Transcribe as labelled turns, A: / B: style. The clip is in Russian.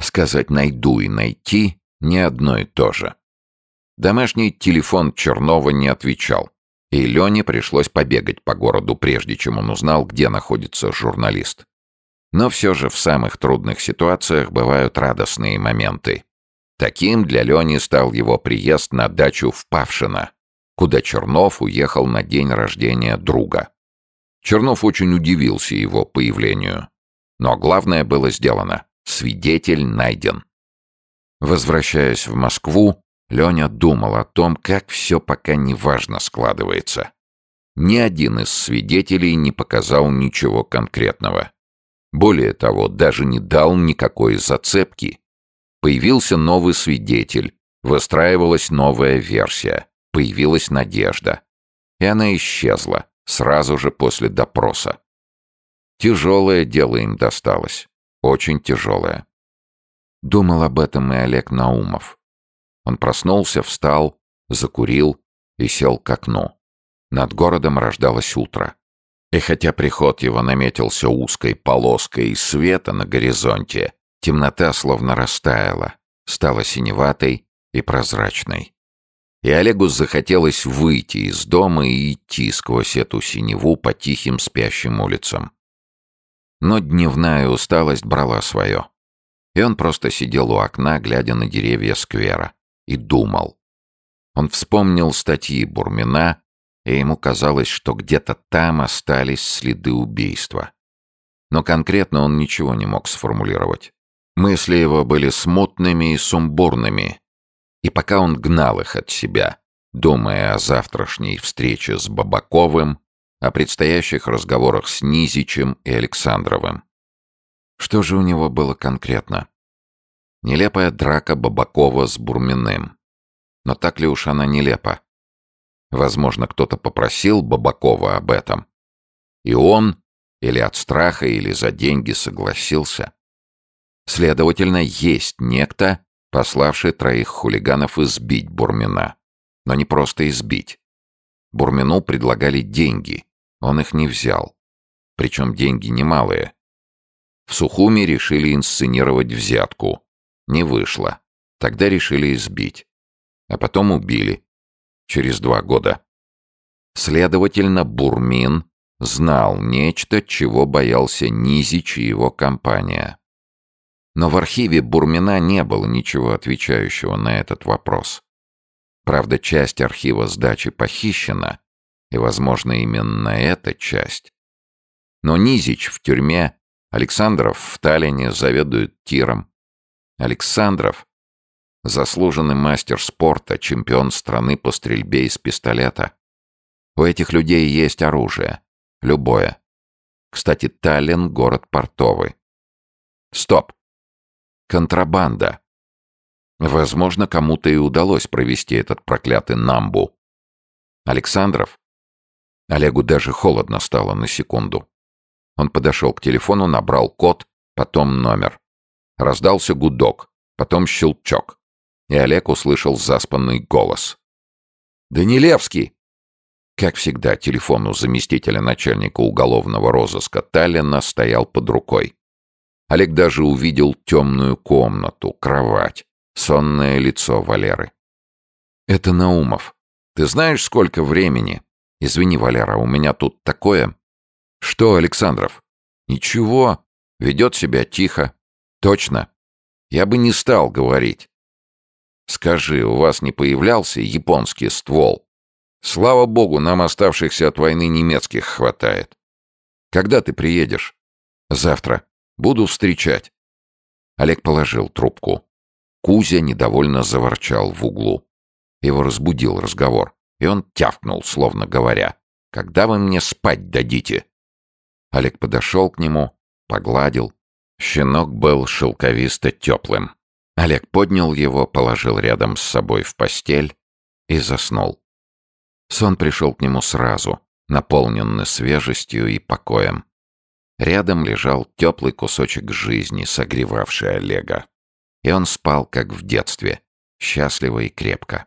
A: Сказать «найду» и «найти» — не одно и то же. Домашний телефон Чернова не отвечал, и Лене пришлось побегать по городу, прежде чем он узнал, где находится журналист. Но все же в самых трудных ситуациях бывают радостные моменты. Таким для Лени стал его приезд на дачу в Павшино, куда Чернов уехал на день рождения друга. Чернов очень удивился его появлению. Но главное было сделано. Свидетель найден. Возвращаясь в Москву, Леня думал о том, как все пока неважно складывается. Ни один из свидетелей не показал ничего конкретного. Более того, даже не дал никакой зацепки. Появился новый свидетель, выстраивалась новая версия, появилась надежда. И она исчезла сразу же после допроса. Тяжелое дело им досталось. Очень тяжелое. Думал об этом и Олег Наумов. Он проснулся, встал, закурил и сел к окну. Над городом рождалось утро. И хотя приход его наметился узкой полоской света на горизонте, темнота словно растаяла, стала синеватой и прозрачной. И Олегу захотелось выйти из дома и идти сквозь эту синеву по тихим спящим улицам. Но дневная усталость брала свое. И он просто сидел у окна, глядя на деревья сквера, и думал. Он вспомнил статьи Бурмина, и ему казалось, что где-то там остались следы убийства. Но конкретно он ничего не мог сформулировать. Мысли его были смутными и сумбурными, и пока он гнал их от себя, думая о завтрашней встрече с Бабаковым, о предстоящих разговорах с Низичем и Александровым. Что же у него было конкретно? Нелепая драка Бабакова с Бурминым. Но так ли уж она нелепа? Возможно, кто-то попросил Бабакова об этом. И он, или от страха, или за деньги согласился. Следовательно, есть некто, пославший троих хулиганов избить Бурмина. Но не просто избить. Бурмину предлагали деньги. Он их не взял. Причем деньги немалые. В Сухуми решили инсценировать взятку. Не вышло. Тогда решили избить. А потом убили. Через 2 года. Следовательно, Бурмин знал нечто, чего боялся Низич и его компания. Но в архиве Бурмина не было ничего отвечающего на этот вопрос. Правда, часть архива с дачи похищена, и, возможно, именно эта часть. Но Низич в тюрьме, Александров в Таллине заведует тиром. Александров — заслуженный мастер спорта, чемпион страны по стрельбе из пистолета. У этих людей есть оружие. Любое. Кстати, Таллин — город портовый. Стоп! Контрабанда. Возможно, кому-то и удалось провести этот проклятый Намбу. Александров? Олегу даже холодно стало на секунду. Он подошел к телефону, набрал код, потом номер. Раздался гудок, потом щелчок. И Олег услышал заспанный голос. «Данилевский!» Как всегда, телефон у заместителя начальника уголовного розыска Таллина стоял под рукой. Олег даже увидел темную комнату, кровать, сонное лицо Валеры. «Это Наумов. Ты знаешь, сколько времени? Извини, Валера, у меня тут такое...» «Что, Александров?» «Ничего. Ведет себя тихо. Точно. Я бы не стал говорить. Скажи, у вас не появлялся японский ствол? Слава богу, нам оставшихся от войны немецких хватает. Когда ты приедешь?» «Завтра. Буду встречать». Олег положил трубку. Кузя недовольно заворчал в углу. Его разбудил разговор, и он тявкнул, словно говоря: «Когда вы мне спать дадите?» Олег подошел к нему, погладил. Щенок был шелковисто-теплым. Олег поднял его, положил рядом с собой в постель и заснул. Сон пришел к нему сразу, наполненный свежестью и покоем. Рядом лежал теплый кусочек жизни, согревавший Олега. И он спал, как в детстве, счастливо и крепко.